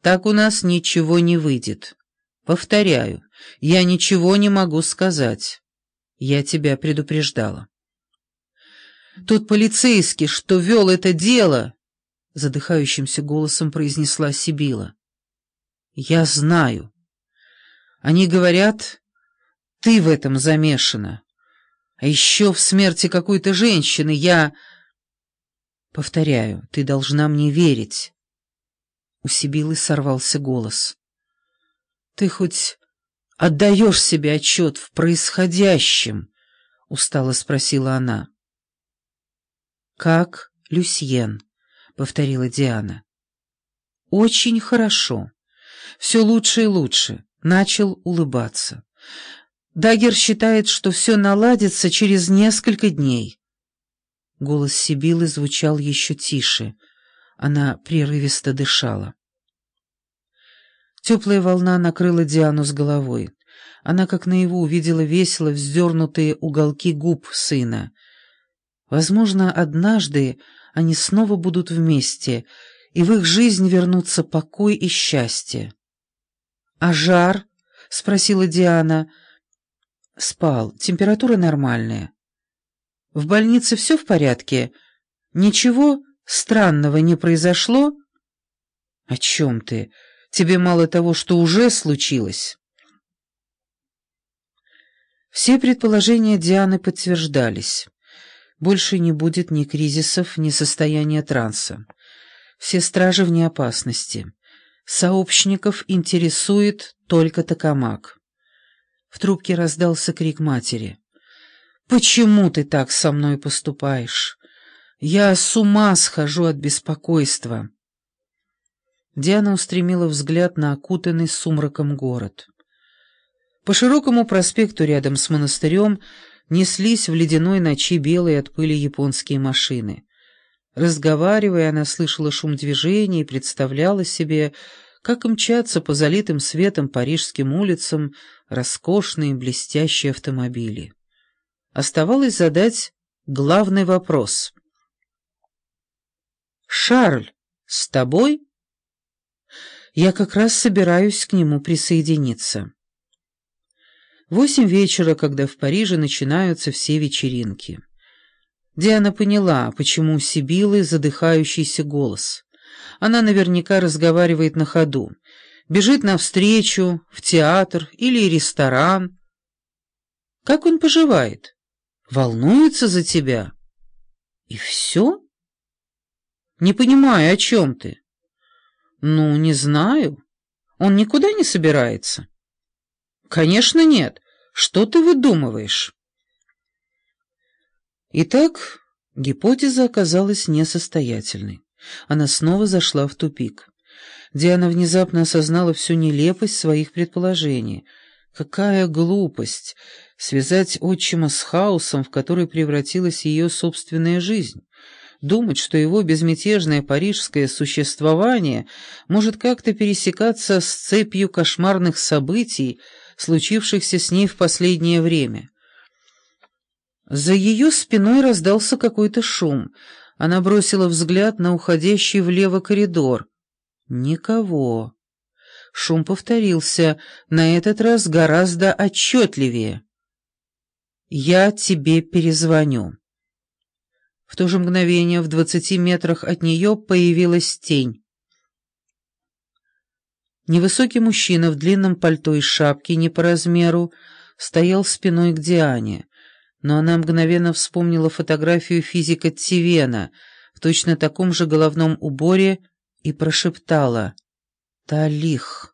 Так у нас ничего не выйдет. Повторяю, я ничего не могу сказать. Я тебя предупреждала. Тот полицейский, что вел это дело, задыхающимся голосом произнесла Сибила. Я знаю. Они говорят, ты в этом замешана. А еще в смерти какой-то женщины я... Повторяю, ты должна мне верить. У Сибилы сорвался голос. Ты хоть отдаешь себе отчет в происходящем? Устало спросила она. Как Люсьен, повторила Диана. Очень хорошо. Все лучше и лучше. Начал улыбаться. Даггер считает, что все наладится через несколько дней. Голос Сибилы звучал еще тише. Она прерывисто дышала. Теплая волна накрыла Диану с головой. Она, как наяву, увидела весело вздернутые уголки губ сына. Возможно, однажды они снова будут вместе, и в их жизнь вернутся покой и счастье. «А жар?» — спросила Диана. «Спал. Температура нормальная». «В больнице все в порядке? Ничего странного не произошло?» «О чем ты? Тебе мало того, что уже случилось?» Все предположения Дианы подтверждались. Больше не будет ни кризисов, ни состояния транса. Все стражи вне опасности. Сообщников интересует только токамак. В трубке раздался крик матери. «Почему ты так со мной поступаешь? Я с ума схожу от беспокойства». Диана устремила взгляд на окутанный сумраком город. По широкому проспекту рядом с монастырем неслись в ледяной ночи белые от пыли японские машины. Разговаривая, она слышала шум движения и представляла себе, как мчатся по залитым светом парижским улицам роскошные блестящие автомобили. Оставалось задать главный вопрос. «Шарль, с тобой?» «Я как раз собираюсь к нему присоединиться». 8 вечера, когда в Париже начинаются все вечеринки. Диана поняла, почему у Сибилы задыхающийся голос. Она наверняка разговаривает на ходу, бежит навстречу, в театр или ресторан. Как он поживает? Волнуется за тебя? И все? Не понимаю, о чем ты? Ну, не знаю. Он никуда не собирается? Конечно, нет. Что ты выдумываешь? Итак, гипотеза оказалась несостоятельной. Она снова зашла в тупик. Диана внезапно осознала всю нелепость своих предположений. Какая глупость связать отчима с хаосом, в который превратилась ее собственная жизнь. Думать, что его безмятежное парижское существование может как-то пересекаться с цепью кошмарных событий, случившихся с ней в последнее время. За ее спиной раздался какой-то шум. Она бросила взгляд на уходящий влево коридор. Никого. Шум повторился, на этот раз гораздо отчетливее. «Я тебе перезвоню». В то же мгновение в 20 метрах от нее появилась тень. Невысокий мужчина в длинном пальто и шапке не по размеру стоял спиной к Диане, но она мгновенно вспомнила фотографию физика Тивена в точно таком же головном уборе и прошептала «Талих».